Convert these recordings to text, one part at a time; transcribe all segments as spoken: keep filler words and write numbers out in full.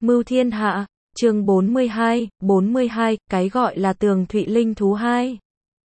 Mưu thiên hạ, chương bốn mươi hai, bốn mươi hai, cái gọi là tường thụy linh thú hai.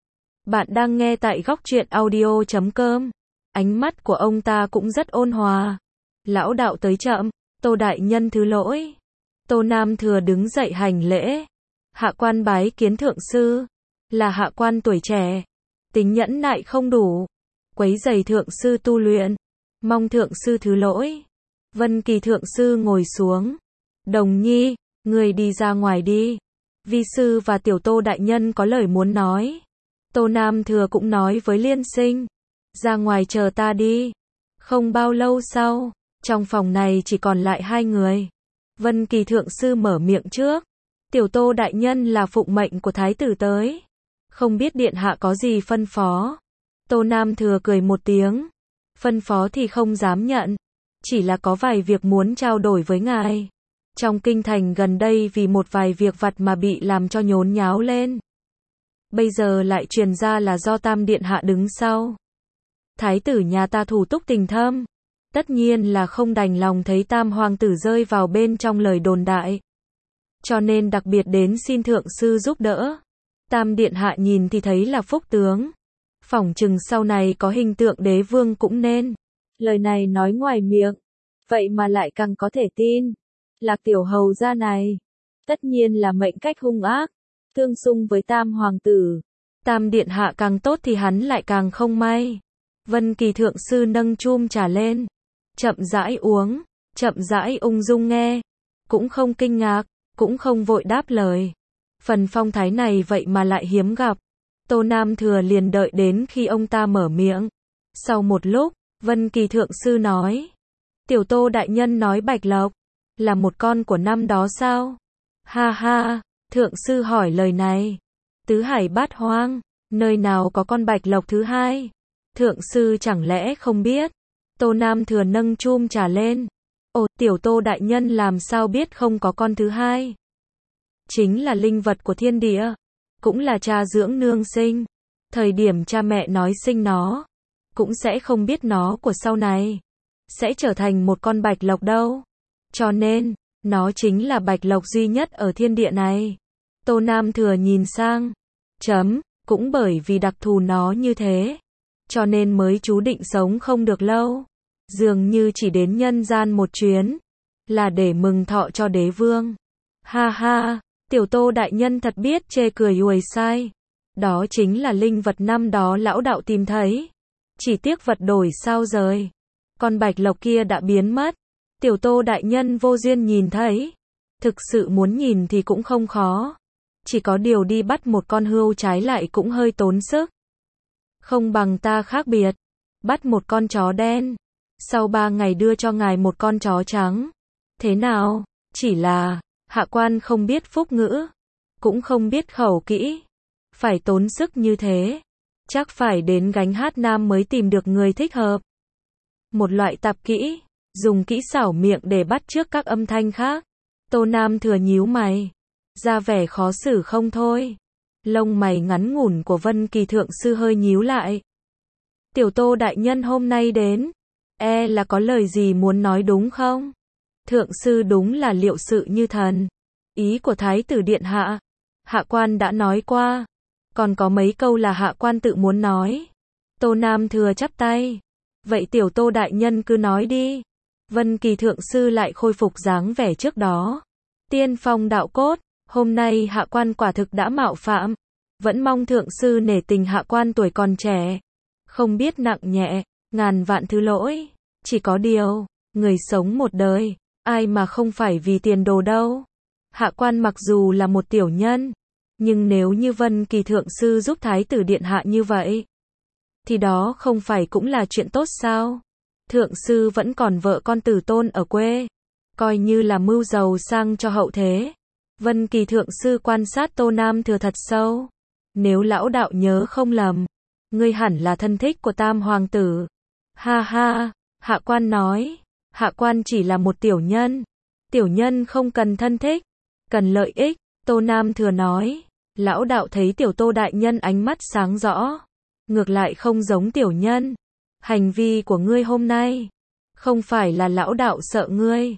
Bạn đang nghe tại góc truyện audio chấm com. Ánh mắt của ông ta cũng rất ôn hòa. Lão đạo tới chậm, Tô đại nhân thứ lỗi. Tô Nam Thừa đứng dậy hành lễ. Hạ quan bái kiến thượng sư. Là hạ quan tuổi trẻ, tính nhẫn nại không đủ, quấy rầy thượng sư tu luyện, mong thượng sư thứ lỗi. Vân Kỳ thượng sư ngồi xuống. Đồng Nhi, người đi ra ngoài đi. Vi sư và tiểu Tô đại nhân có lời muốn nói. Tô Nam Thừa cũng nói với Liên Sinh. Ra ngoài chờ ta đi. Không bao lâu sau, trong phòng này chỉ còn lại hai người. Vân Kỳ thượng sư mở miệng trước. Tiểu Tô đại nhân là phụng mệnh của thái tử tới. Không biết điện hạ có gì phân phó. Tô Nam Thừa cười một tiếng. Phân phó thì không dám nhận. Chỉ là có vài việc muốn trao đổi với ngài. Trong kinh thành gần đây vì một vài việc vặt mà bị làm cho nhốn nháo lên. Bây giờ lại truyền ra là do Tam điện hạ đứng sau. Thái tử nhà ta thủ túc tình thâm. Tất nhiên là không đành lòng thấy Tam hoàng tử rơi vào bên trong lời đồn đại. Cho nên đặc biệt đến xin thượng sư giúp đỡ. Tam điện hạ nhìn thì thấy là phúc tướng. Phỏng chừng sau này có hình tượng đế vương cũng nên. Lời này nói ngoài miệng, vậy mà lại càng có thể tin. Lạc tiểu hầu gia này, tất nhiên là mệnh cách hung ác, tương xung với Tam hoàng tử. Tam điện hạ càng tốt thì hắn lại càng không may. Vân Kỳ thượng sư nâng chum trà lên, chậm rãi uống, chậm rãi ung dung nghe, cũng không kinh ngạc, cũng không vội đáp lời. Phần phong thái này vậy mà lại hiếm gặp. Tô Nam Thừa liền đợi đến khi ông ta mở miệng. Sau một lúc, Vân Kỳ thượng sư nói. Tiểu Tô đại nhân nói Bạch Lộc là một con của năm đó sao? Ha ha, thượng sư hỏi lời này. Tứ hải bát hoang, nơi nào có con Bạch Lộc thứ hai? Thượng sư chẳng lẽ không biết? Tô Nam Thừa nâng chum trà lên. Ồ, tiểu Tô đại nhân làm sao biết không có con thứ hai? Chính là linh vật của thiên địa, cũng là cha dưỡng nương sinh. Thời điểm cha mẹ nói sinh nó, cũng sẽ không biết nó của sau này sẽ trở thành một con Bạch Lộc đâu. Cho nên, nó chính là Bạch Lộc duy nhất ở thiên địa này. Tô Nam Thừa nhìn sang. Chấm, cũng bởi vì đặc thù nó như thế, cho nên mới chú định sống không được lâu. Dường như chỉ đến nhân gian một chuyến, là để mừng thọ cho đế vương. Ha ha, tiểu Tô đại nhân thật biết chê cười uầy sai. Đó chính là linh vật năm đó lão đạo tìm thấy. Chỉ tiếc vật đổi sao rời. Con Bạch Lộc kia đã biến mất. Tiểu Tô đại nhân vô duyên nhìn thấy. Thực sự muốn nhìn thì cũng không khó. Chỉ có điều đi bắt một con hươu trái lại cũng hơi tốn sức. Không bằng ta khác biệt. Bắt một con chó đen. Sau ba ngày đưa cho ngài một con chó trắng. Thế nào? Chỉ là, hạ quan không biết phúc ngữ. Cũng không biết khẩu kỹ. Phải tốn sức như thế. Chắc phải đến gánh hát nam mới tìm được người thích hợp. Một loại tạp kỹ, dùng kỹ xảo miệng để bắt chước các âm thanh khác. Tô Nam Thừa nhíu mày, ra vẻ khó xử không thôi. Lông mày ngắn ngủn của Vân Kỳ thượng sư hơi nhíu lại. Tiểu Tô đại nhân hôm nay đến, e là có lời gì muốn nói đúng không? Thượng sư đúng là liệu sự như thần. Ý của thái tử điện hạ, hạ quan đã nói qua. Còn có mấy câu là hạ quan tự muốn nói. Tô Nam Thừa chắp tay. Vậy tiểu Tô đại nhân cứ nói đi. Vân Kỳ thượng sư lại khôi phục dáng vẻ trước đó. Tiên phong đạo cốt, hôm nay hạ quan quả thực đã mạo phạm. Vẫn mong thượng sư nể tình hạ quan tuổi còn trẻ. Không biết nặng nhẹ, ngàn vạn thứ lỗi. Chỉ có điều, người sống một đời, ai mà không phải vì tiền đồ đâu. Hạ quan mặc dù là một tiểu nhân, nhưng nếu như Vân Kỳ thượng sư giúp thái tử điện hạ như vậy, thì đó không phải cũng là chuyện tốt sao? Thượng sư vẫn còn vợ con tử tôn ở quê, coi như là mưu giàu sang cho hậu thế. Vân Kỳ thượng sư quan sát Tô Nam Thừa thật sâu. Nếu lão đạo nhớ không lầm, ngươi hẳn là thân thích của Tam hoàng tử. Ha ha, hạ quan nói, hạ quan chỉ là một tiểu nhân. Tiểu nhân không cần thân thích, cần lợi ích. Tô Nam Thừa nói. Lão đạo thấy tiểu Tô đại nhân ánh mắt sáng rõ, ngược lại không giống tiểu nhân. Hành vi của ngươi hôm nay, không phải là lão đạo sợ ngươi,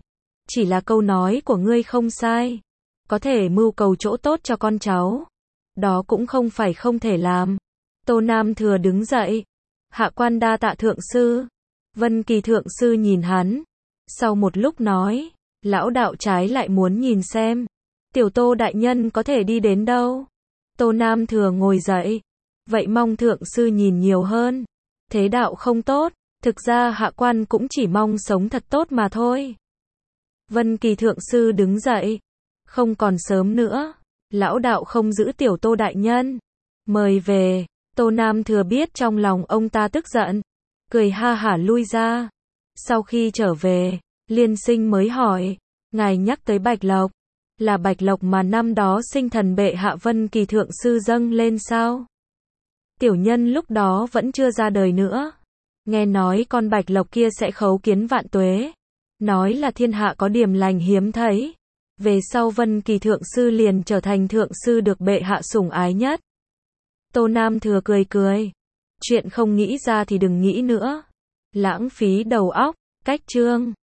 Chỉ là câu nói của ngươi không sai. Có thể mưu cầu chỗ tốt cho con cháu. Đó cũng không phải không thể làm. Tô Nam Thừa đứng dậy. Hạ quan đa tạ thượng sư. Vân Kỳ thượng sư nhìn hắn. Sau một lúc nói. Lão đạo trái lại muốn nhìn xem. Tiểu Tô đại nhân có thể đi đến đâu. Tô Nam Thừa ngồi dậy. Vậy mong thượng sư nhìn nhiều hơn. Thế đạo không tốt. Thực ra hạ quan cũng chỉ mong sống thật tốt mà thôi. Vân Kỳ thượng sư đứng dậy. Không còn sớm nữa. Lão đạo không giữ tiểu Tô đại nhân. Mời về. Tô Nam Thừa biết trong lòng ông ta tức giận. Cười ha hả lui ra. Sau khi trở về, Liên Sinh mới hỏi. Ngài nhắc tới Bạch Lộc. Là Bạch Lộc mà năm đó sinh thần bệ hạ Vân Kỳ thượng sư dâng lên sao? Tiểu nhân lúc đó vẫn chưa ra đời nữa. Nghe nói con Bạch Lộc kia sẽ khấu kiến vạn tuế. Nói là thiên hạ có điểm lành hiếm thấy. Về sau Vân Kỳ thượng sư liền trở thành thượng sư được bệ hạ sủng ái nhất. Tô Nam Thừa cười cười. Chuyện không nghĩ ra thì đừng nghĩ nữa. Lãng phí đầu óc. Cách chương